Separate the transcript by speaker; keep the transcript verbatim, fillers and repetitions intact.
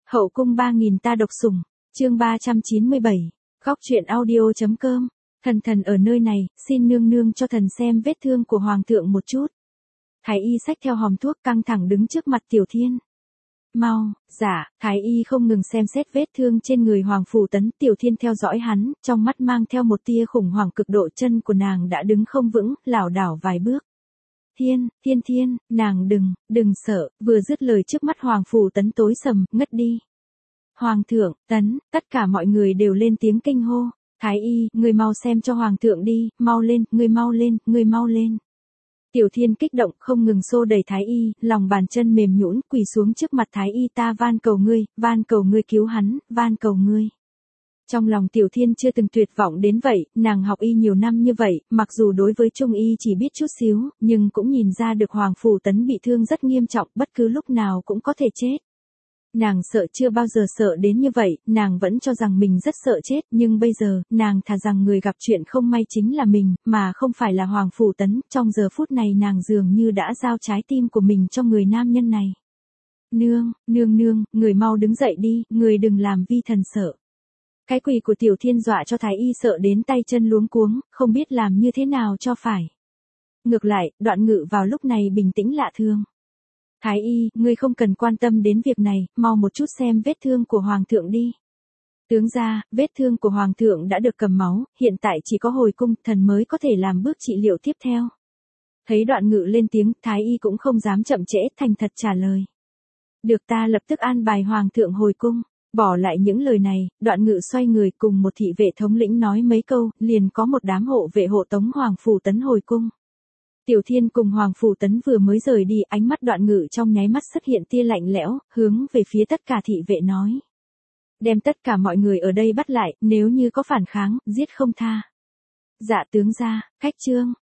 Speaker 1: Hậu cung ba nghìn ta độc sủng, chương ba trăm chín mươi bảy, góc truyện audio.com, thần thần ở nơi này, xin nương nương cho thần xem vết thương của hoàng thượng một chút. Thái y xách theo hòm thuốc căng thẳng đứng trước mặt Tiểu Thiên. Mau, dạ, Thái y không ngừng xem xét vết thương trên người Hoàng Phủ Tấn. Tiểu Thiên theo dõi hắn, trong mắt mang theo một tia khủng hoảng cực độ. Chân của nàng đã đứng không vững, lảo đảo vài bước. Thiên, thiên thiên, nàng đừng, đừng sợ, vừa dứt lời trước mắt Hoàng Phủ Tấn tối sầm, ngất đi. Hoàng thượng, Tấn, tất cả mọi người đều lên tiếng kinh hô. Thái y, người mau xem cho Hoàng thượng đi, mau lên, người mau lên, người mau lên. Tiểu Thiên kích động không ngừng xô đẩy Thái y, lòng bàn chân mềm nhũn quỳ xuống trước mặt Thái y, ta van cầu ngươi, van cầu ngươi cứu hắn, van cầu ngươi. Trong lòng Tiểu Thiên chưa từng tuyệt vọng đến vậy, nàng học y nhiều năm như vậy, mặc dù đối với trung y chỉ biết chút xíu, nhưng cũng nhìn ra được Hoàng Phủ Tấn bị thương rất nghiêm trọng, bất cứ lúc nào cũng có thể chết. Nàng sợ chưa bao giờ sợ đến như vậy, nàng vẫn cho rằng mình rất sợ chết, nhưng bây giờ, nàng thà rằng người gặp chuyện không may chính là mình, mà không phải là Hoàng Phủ Tấn. Trong giờ phút này nàng dường như đã giao trái tim của mình cho người nam nhân này. Nương, nương nương, người mau đứng dậy đi, người đừng làm vi thần sợ. Cái quỳ của Tiểu Thiên dọa cho Thái y sợ đến tay chân luống cuống, không biết làm như thế nào cho phải. Ngược lại, Đoạn Ngự vào lúc này bình tĩnh lạ thường. Thái y, ngươi không cần quan tâm đến việc này, mau một chút xem vết thương của Hoàng thượng đi. Tướng gia, vết thương của Hoàng thượng đã được cầm máu, hiện tại chỉ có hồi cung, thần mới có thể làm bước trị liệu tiếp theo. Thấy Đoạn Ngự lên tiếng, Thái y cũng không dám chậm trễ, thành thật trả lời. Được, ta lập tức an bài Hoàng thượng hồi cung. Bỏ lại những lời này, Đoạn Ngự xoay người cùng một thị vệ thống lĩnh nói mấy câu, liền có một đám hộ vệ hộ tống Hoàng Phủ Tấn hồi cung. Tiểu Thiên cùng Hoàng Phủ Tấn vừa mới rời đi, ánh mắt Đoạn Ngự trong nháy mắt xuất hiện tia lạnh lẽo, hướng về phía tất cả thị vệ nói. Đem tất cả mọi người ở đây bắt lại, nếu như có phản kháng, giết không tha. Dạ tướng gia, khách trương,